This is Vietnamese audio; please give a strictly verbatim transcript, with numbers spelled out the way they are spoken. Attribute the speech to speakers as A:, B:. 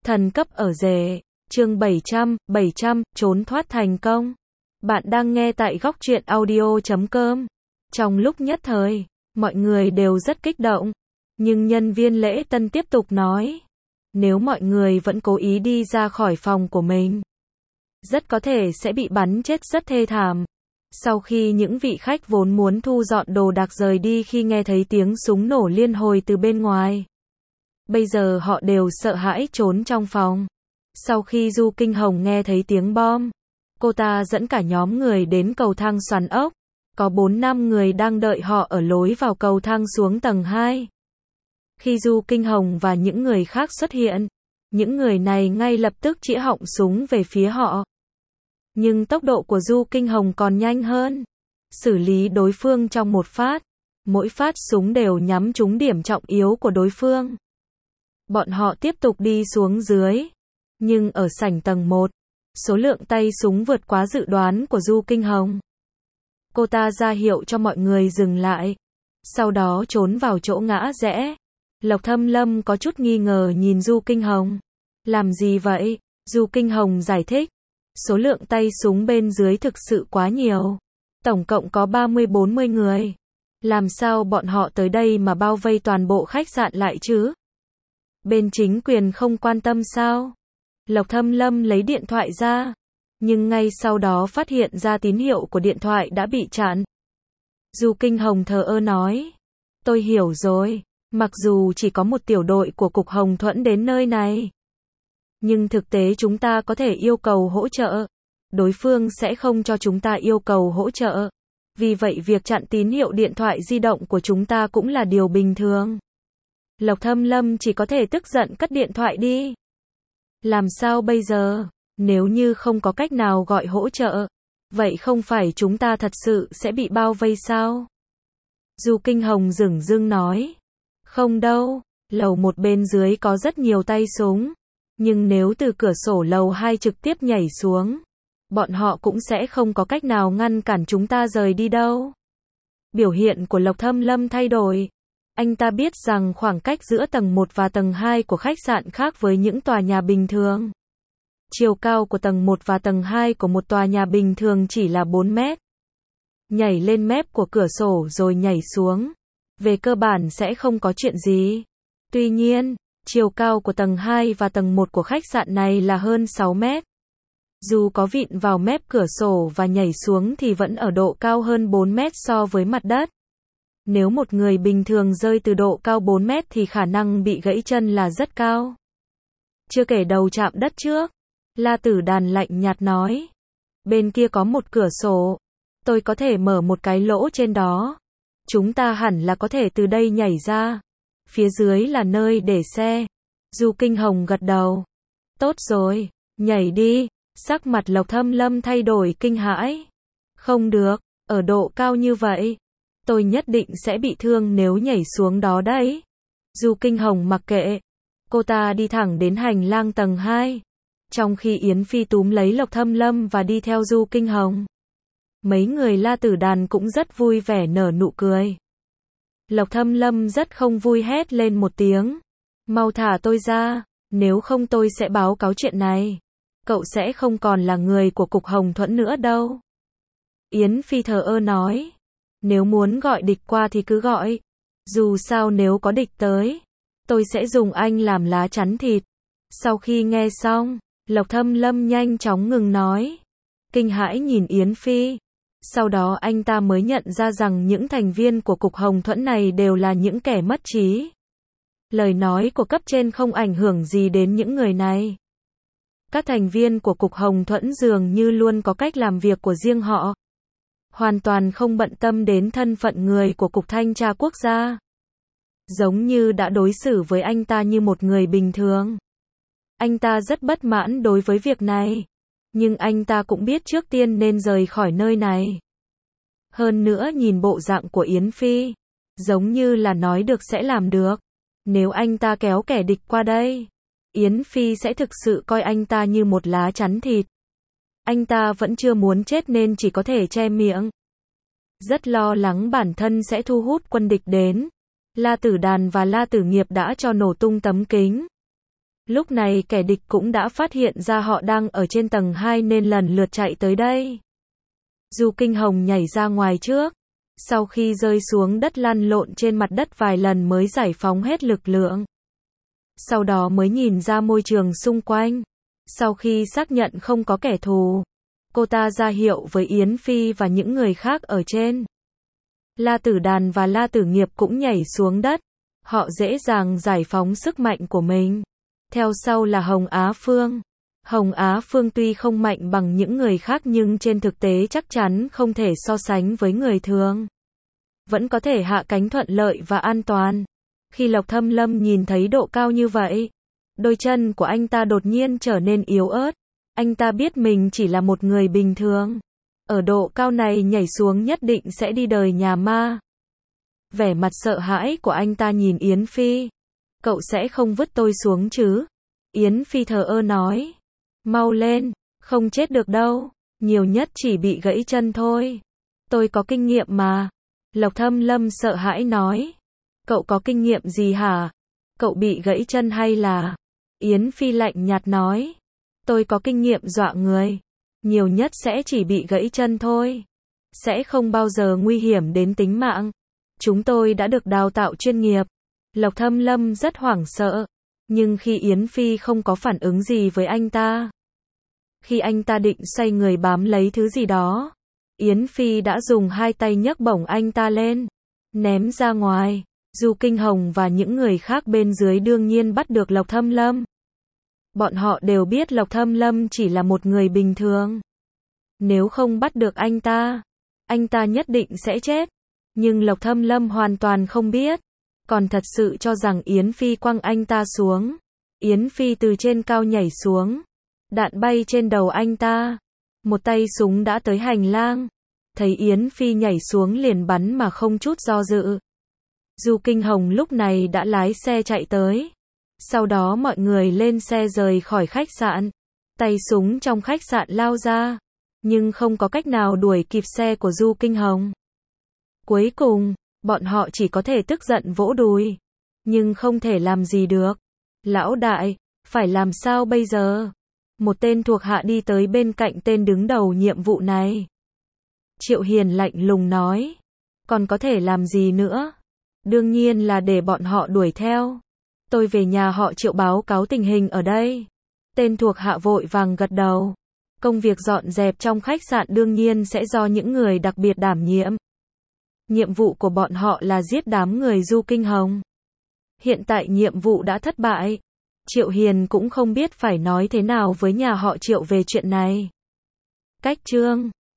A: Thần cấp ở rể, chương bảy trăm, bảy trăm, trốn thoát thành công. Bạn đang nghe tại góc truyện audio chấm com. Trong lúc nhất thời, mọi người đều rất kích động. Nhưng nhân viên lễ tân tiếp tục nói, nếu mọi người vẫn cố ý đi ra khỏi phòng của mình, rất có thể sẽ bị bắn chết rất thê thảm. Sau khi những vị khách vốn muốn thu dọn đồ đạc rời đi khi nghe thấy tiếng súng nổ liên hồi từ bên ngoài, bây giờ họ đều sợ hãi trốn trong phòng. Sau khi Du Kinh Hồng nghe thấy tiếng bom, cô ta dẫn cả nhóm người đến cầu thang xoắn ốc. Có bốn năm người đang đợi họ ở lối vào cầu thang xuống tầng hai. Khi Du Kinh Hồng và những người khác xuất hiện, những người này ngay lập tức chĩa họng súng về phía họ. Nhưng tốc độ của Du Kinh Hồng còn nhanh hơn. Xử lý đối phương trong một phát. Mỗi phát súng đều nhắm trúng điểm trọng yếu của đối phương. Bọn họ tiếp tục đi xuống dưới. Nhưng ở sảnh tầng một, số lượng tay súng vượt quá dự đoán của Du Kinh Hồng. Cô ta ra hiệu cho mọi người dừng lại. Sau đó trốn vào chỗ ngã rẽ. Lộc Thâm Lâm có chút nghi ngờ nhìn Du Kinh Hồng. Làm gì vậy? Du Kinh Hồng giải thích. Số lượng tay súng bên dưới thực sự quá nhiều. Tổng cộng có ba mươi bốn mươi người. Làm sao bọn họ tới đây mà bao vây toàn bộ khách sạn lại chứ? Bên chính quyền không quan tâm sao? Lộc Thâm Lâm lấy điện thoại ra. Nhưng ngay sau đó phát hiện ra tín hiệu của điện thoại đã bị chặn. Du Kinh Hồng thờ ơ nói. Tôi hiểu rồi. Mặc dù chỉ có một tiểu đội của Cục Hồng Thuẫn đến nơi này, nhưng thực tế chúng ta có thể yêu cầu hỗ trợ. Đối phương sẽ không cho chúng ta yêu cầu hỗ trợ. Vì vậy việc chặn tín hiệu điện thoại di động của chúng ta cũng là điều bình thường. Lộc Thâm Lâm chỉ có thể tức giận cất điện thoại đi. Làm sao bây giờ? Nếu như không có cách nào gọi hỗ trợ, vậy không phải chúng ta thật sự sẽ bị bao vây sao? Du Kinh Hồng dửng dưng nói. Không đâu, lầu một bên dưới có rất nhiều tay súng. Nhưng nếu từ cửa sổ lầu hai trực tiếp nhảy xuống, bọn họ cũng sẽ không có cách nào ngăn cản chúng ta rời đi đâu. Biểu hiện của Lộc Thâm Lâm thay đổi. Anh ta biết rằng khoảng cách giữa tầng một và tầng hai của khách sạn khác với những tòa nhà bình thường. Chiều cao của tầng một và tầng hai của một tòa nhà bình thường chỉ là bốn mét. Nhảy lên mép của cửa sổ rồi nhảy xuống, về cơ bản sẽ không có chuyện gì. Tuy nhiên, chiều cao của tầng hai và tầng một của khách sạn này là hơn sáu mét. Dù có vịn vào mép cửa sổ và nhảy xuống thì vẫn ở độ cao hơn bốn mét so với mặt đất. Nếu một người bình thường rơi từ độ cao bốn mét thì khả năng bị gãy chân là rất cao. Chưa kể đầu chạm đất trước. La Tử Đàn lạnh nhạt nói. Bên kia có một cửa sổ. Tôi có thể mở một cái lỗ trên đó. Chúng ta hẳn là có thể từ đây nhảy ra. Phía dưới là nơi để xe. Du Kinh Hồng gật đầu. Tốt rồi, nhảy đi. Sắc mặt Lộc Thâm Lâm thay đổi kinh hãi. Không được, ở độ cao như vậy, tôi nhất định sẽ bị thương nếu nhảy xuống đó đấy. Du Kinh Hồng mặc kệ. Cô ta đi thẳng đến hành lang tầng hai. Trong khi Yến Phi túm lấy Lộc Thâm Lâm và đi theo Du Kinh Hồng. Mấy người La Tử Đàn cũng rất vui vẻ nở nụ cười. Lộc Thâm Lâm rất không vui hét lên một tiếng. Mau thả tôi ra, nếu không tôi sẽ báo cáo chuyện này. Cậu sẽ không còn là người của Cục Hồng Thuẫn nữa đâu. Yến Phi thờ ơ nói. Nếu muốn gọi địch qua thì cứ gọi. Dù sao nếu có địch tới, tôi sẽ dùng anh làm lá chắn thịt. Sau khi nghe xong, Lộc Thâm Lâm nhanh chóng ngừng nói. Kinh hãi nhìn Yến Phi. Sau đó anh ta mới nhận ra rằng những thành viên của Cục Hồng Thuẫn này đều là những kẻ mất trí. Lời nói của cấp trên không ảnh hưởng gì đến những người này. Các thành viên của Cục Hồng Thuẫn dường như luôn có cách làm việc của riêng họ. Hoàn toàn không bận tâm đến thân phận người của Cục Thanh tra Quốc gia. Giống như đã đối xử với anh ta như một người bình thường. Anh ta rất bất mãn đối với việc này. Nhưng anh ta cũng biết trước tiên nên rời khỏi nơi này. Hơn nữa nhìn bộ dạng của Yến Phi, giống như là nói được sẽ làm được. Nếu anh ta kéo kẻ địch qua đây, Yến Phi sẽ thực sự coi anh ta như một lá chắn thịt. Anh ta vẫn chưa muốn chết nên chỉ có thể che miệng. Rất lo lắng bản thân sẽ thu hút quân địch đến. La Tử Đàn và La Tử Nghiệp đã cho nổ tung tấm kính. Lúc này kẻ địch cũng đã phát hiện ra họ đang ở trên tầng hai nên lần lượt chạy tới đây. Du Kinh Hồng nhảy ra ngoài trước. Sau khi rơi xuống đất lăn lộn trên mặt đất vài lần mới giải phóng hết lực lượng. Sau đó mới nhìn ra môi trường xung quanh. Sau khi xác nhận không có kẻ thù, cô ta ra hiệu với Yến Phi và những người khác ở trên. La Tử Đàn và La Tử Nghiệp cũng nhảy xuống đất. Họ dễ dàng giải phóng sức mạnh của mình. Theo sau là Hồng Á Phương. Hồng Á Phương tuy không mạnh bằng những người khác nhưng trên thực tế chắc chắn không thể so sánh với người thường. Vẫn có thể hạ cánh thuận lợi và an toàn. Khi Lộc Thâm Lâm nhìn thấy độ cao như vậy, đôi chân của anh ta đột nhiên trở nên yếu ớt. Anh ta biết mình chỉ là một người bình thường. Ở độ cao này nhảy xuống nhất định sẽ đi đời nhà ma. Vẻ mặt sợ hãi của anh ta nhìn Yến Phi. Cậu sẽ không vứt tôi xuống chứ? Yến Phi thờ ơ nói. Mau lên, không chết được đâu. Nhiều nhất chỉ bị gãy chân thôi. Tôi có kinh nghiệm mà. Lộc Thâm Lâm sợ hãi nói. Cậu có kinh nghiệm gì hả? Cậu bị gãy chân hay là? Yến Phi lạnh nhạt nói. Tôi có kinh nghiệm dọa người. Nhiều nhất sẽ chỉ bị gãy chân thôi. Sẽ không bao giờ nguy hiểm đến tính mạng. Chúng tôi đã được đào tạo chuyên nghiệp. Lộc Thâm Lâm rất hoảng sợ. Nhưng khi Yến Phi không có phản ứng gì với anh ta. Khi anh ta định xoay người bám lấy thứ gì đó, Yến Phi đã dùng hai tay nhấc bổng anh ta lên, ném ra ngoài. Du Kinh Hồng và những người khác bên dưới đương nhiên bắt được Lộc Thâm Lâm. Bọn họ đều biết Lộc Thâm Lâm chỉ là một người bình thường. Nếu không bắt được anh ta, anh ta nhất định sẽ chết. Nhưng Lộc Thâm Lâm hoàn toàn không biết. Còn thật sự cho rằng Yến Phi quăng anh ta xuống. Yến Phi từ trên cao nhảy xuống. Đạn bay trên đầu anh ta. Một tay súng đã tới hành lang. Thấy Yến Phi nhảy xuống liền bắn mà không chút do dự. Du Kinh Hồng lúc này đã lái xe chạy tới. Sau đó mọi người lên xe rời khỏi khách sạn. Tay súng trong khách sạn lao ra. Nhưng không có cách nào đuổi kịp xe của Du Kinh Hồng. Cuối cùng, bọn họ chỉ có thể tức giận vỗ đùi. Nhưng không thể làm gì được. Lão đại, phải làm sao bây giờ? Một tên thuộc hạ đi tới bên cạnh tên đứng đầu nhiệm vụ này. Triệu Hiền lạnh lùng nói. Còn có thể làm gì nữa? Đương nhiên là để bọn họ đuổi theo. Tôi về nhà họ Triệu báo cáo tình hình ở đây. Tên thuộc hạ vội vàng gật đầu. Công việc dọn dẹp trong khách sạn đương nhiên sẽ do những người đặc biệt đảm nhiệm. Nhiệm vụ của bọn họ là giết đám người Du Kinh Hồng. Hiện tại nhiệm vụ đã thất bại. Triệu Hiền cũng không biết phải nói thế nào với nhà họ Triệu về chuyện này. Cách chương